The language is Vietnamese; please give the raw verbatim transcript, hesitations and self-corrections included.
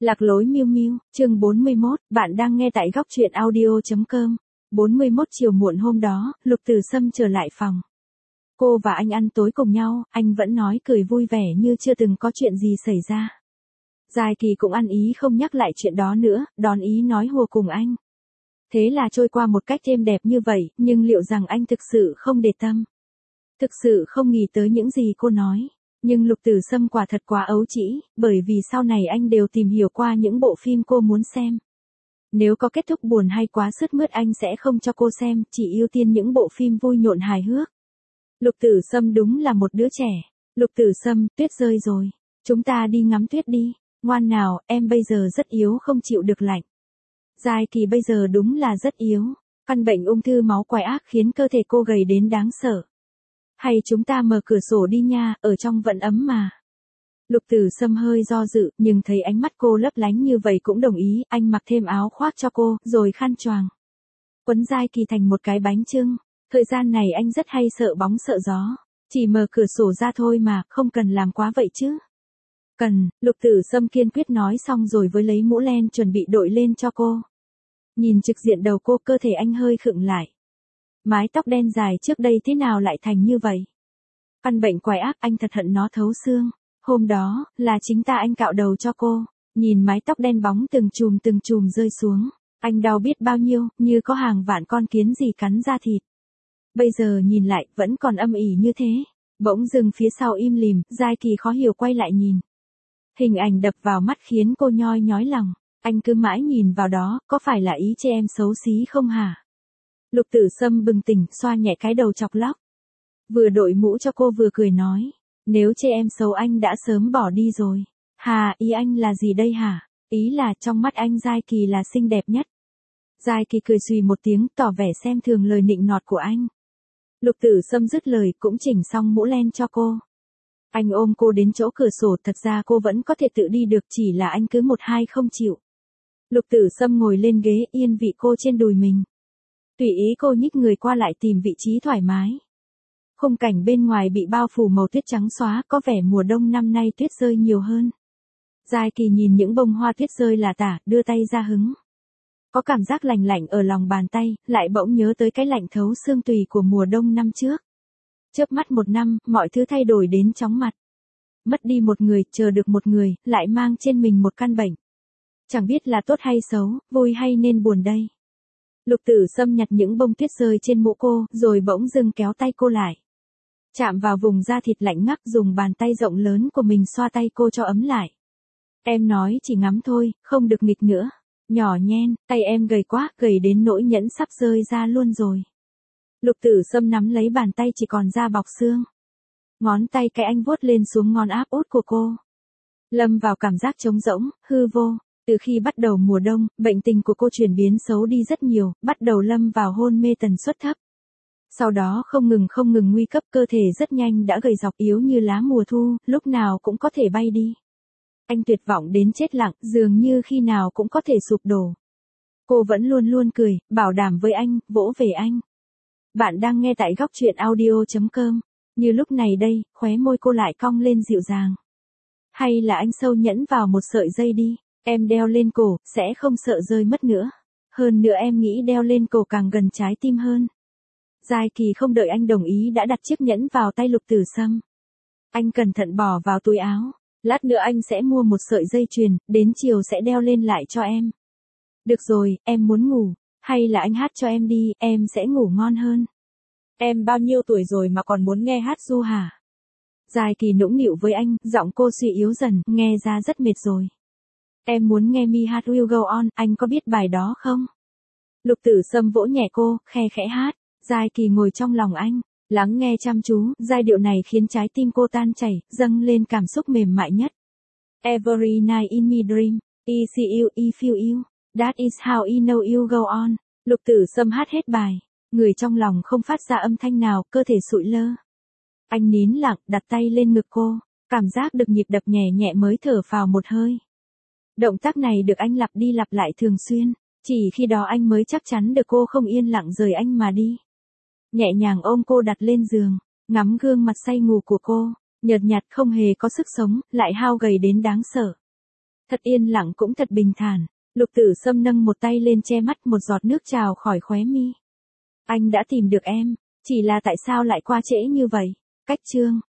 Lạc lối Miu Miu, chương bốn mươi mốt, bạn đang nghe tại góc truyện audio chấm com. bốn mươi mốt chiều muộn hôm đó, Lục Tử Sâm trở lại phòng. Cô và anh ăn tối cùng nhau, anh vẫn nói cười vui vẻ như chưa từng có chuyện gì xảy ra. Giai Kỳ cũng ăn ý không nhắc lại chuyện đó nữa, đón ý nói hùa cùng anh. Thế là trôi qua một cách êm đẹp như vậy, nhưng liệu rằng anh thực sự không để tâm? Thực sự không nghĩ tới những gì cô nói. Nhưng Lục Tử Sâm quả thật quá ấu trĩ, bởi vì sau này anh đều tìm hiểu qua những bộ phim cô muốn xem. Nếu có kết thúc buồn hay quá sướt mướt anh sẽ không cho cô xem, chỉ ưu tiên những bộ phim vui nhộn hài hước. Lục Tử Sâm đúng là một đứa trẻ. Lục Tử Sâm, tuyết rơi rồi. Chúng ta đi ngắm tuyết đi. Ngoan nào, em bây giờ rất yếu không chịu được lạnh. Giai Kỳ bây giờ đúng là rất yếu. Căn bệnh ung thư máu quái ác khiến cơ thể cô gầy đến đáng sợ. Hay chúng ta mở cửa sổ đi nha, ở trong vẫn ấm mà. Lục Tử Sâm hơi do dự, nhưng thấy ánh mắt cô lấp lánh như vậy cũng đồng ý, anh mặc thêm áo khoác cho cô, rồi khăn choàng. Quấn Giai Kỳ thành một cái bánh chưng. Thời gian này anh rất hay sợ bóng sợ gió. Chỉ mở cửa sổ ra thôi mà, không cần làm quá vậy chứ. Cần, Lục Tử Sâm kiên quyết nói xong rồi với lấy mũ len chuẩn bị đội lên cho cô. Nhìn trực diện đầu cô, cơ thể anh hơi khựng lại. Mái tóc đen dài trước đây thế nào lại thành như vậy? Căn bệnh quái ác anh thật hận nó thấu xương. Hôm đó, là chính ta anh cạo đầu cho cô. Nhìn mái tóc đen bóng từng chùm từng chùm rơi xuống. Anh đau biết bao nhiêu, như có hàng vạn con kiến gì cắn da thịt. Bây giờ nhìn lại, vẫn còn âm ỉ như thế. Bỗng dừng phía sau im lìm, Giai Kỳ khó hiểu quay lại nhìn. Hình ảnh đập vào mắt khiến cô nhoi nhói lòng. Anh cứ mãi nhìn vào đó, có phải là ý chê em xấu xí không hả? Lục Tử Sâm bừng tỉnh, xoa nhẹ cái đầu chọc lóc. Vừa đội mũ cho cô vừa cười nói. Nếu chê em xấu anh đã sớm bỏ đi rồi. Hà, ý anh là gì đây hả? Ý là trong mắt anh Giai Kỳ là xinh đẹp nhất. Giai Kỳ cười xùy một tiếng, tỏ vẻ xem thường lời nịnh nọt của anh. Lục Tử Sâm dứt lời cũng chỉnh xong mũ len cho cô. Anh ôm cô đến chỗ cửa sổ, thật ra cô vẫn có thể tự đi được, chỉ là anh cứ một hai không chịu. Lục Tử Sâm ngồi lên ghế, yên vị cô trên đùi mình. Tùy ý cô nhích người qua lại tìm vị trí thoải mái. Khung cảnh bên ngoài bị bao phủ màu tuyết trắng xóa, có vẻ mùa đông năm nay tuyết rơi nhiều hơn. Giai Kỳ nhìn những bông hoa tuyết rơi là tả, đưa tay ra hứng. Có cảm giác lạnh lạnh ở lòng bàn tay, lại bỗng nhớ tới cái lạnh thấu xương tùy của mùa đông năm trước. Chớp mắt một năm, mọi thứ thay đổi đến chóng mặt. Mất đi một người, chờ được một người, lại mang trên mình một căn bệnh. Chẳng biết là tốt hay xấu, vui hay nên buồn đây. Lục Tử Sâm nhặt những bông tuyết rơi trên mũ cô, rồi bỗng dưng kéo tay cô lại. Chạm vào vùng da thịt lạnh ngắt, dùng bàn tay rộng lớn của mình xoa tay cô cho ấm lại. Em nói chỉ ngắm thôi, không được nghịch nữa. Nhỏ nhen, tay em gầy quá, gầy đến nỗi nhẫn sắp rơi ra luôn rồi. Lục Tử Sâm nắm lấy bàn tay chỉ còn da bọc xương. Ngón tay cái anh vuốt lên xuống ngón áp út của cô. Lâm vào cảm giác trống rỗng, hư vô. Từ khi bắt đầu mùa đông, bệnh tình của cô chuyển biến xấu đi rất nhiều, bắt đầu lâm vào hôn mê tần suất thấp. Sau đó không ngừng không ngừng nguy cấp, cơ thể rất nhanh đã gầy dọc yếu như lá mùa thu, lúc nào cũng có thể bay đi. Anh tuyệt vọng đến chết lặng, dường như khi nào cũng có thể sụp đổ. Cô vẫn luôn luôn cười, bảo đảm với anh, vỗ về anh. Bạn đang nghe tại góc truyện audio chấm com. Như lúc này đây, khóe môi cô lại cong lên dịu dàng. Hay là anh sâu nhẫn vào một sợi dây đi, em đeo lên cổ, sẽ không sợ rơi mất nữa. Hơn nữa em nghĩ đeo lên cổ càng gần trái tim hơn. Giai Kỳ không đợi anh đồng ý đã đặt chiếc nhẫn vào tay Lục Tử Sâm. Anh cẩn thận bỏ vào túi áo. Lát nữa anh sẽ mua một sợi dây chuyền, đến chiều sẽ đeo lên lại cho em. Được rồi, em muốn ngủ. Hay là anh hát cho em đi, em sẽ ngủ ngon hơn. Em bao nhiêu tuổi rồi mà còn muốn nghe hát ru hả? Giai Kỳ nũng nịu với anh, giọng cô suy yếu dần, nghe ra rất mệt rồi. Em muốn nghe Me Heart Will Go On, anh có biết bài đó không? Lục Tử Sâm vỗ nhẹ cô, khe khẽ hát. Giai Kỳ ngồi trong lòng anh, lắng nghe chăm chú, giai điệu này khiến trái tim cô tan chảy, dâng lên cảm xúc mềm mại nhất. Every night in my dream, I see you, I feel you, that is how I know you go on. Lục Tử Sâm hát hết bài, người trong lòng không phát ra âm thanh nào, cơ thể sụi lơ. Anh nín lặng, đặt tay lên ngực cô, cảm giác được nhịp đập nhẹ nhẹ mới thở phào một hơi. Động tác này được anh lặp đi lặp lại thường xuyên, chỉ khi đó anh mới chắc chắn được cô không yên lặng rời anh mà đi. Nhẹ nhàng ôm cô đặt lên giường, ngắm gương mặt say ngủ của cô, nhợt nhạt không hề có sức sống, lại hao gầy đến đáng sợ. Thật yên lặng cũng thật bình thản. Lục Tử Sâm nâng một tay lên che mắt, một giọt nước trào khỏi khóe mi. Anh đã tìm được em, chỉ là tại sao lại qua trễ như vậy? Cách chương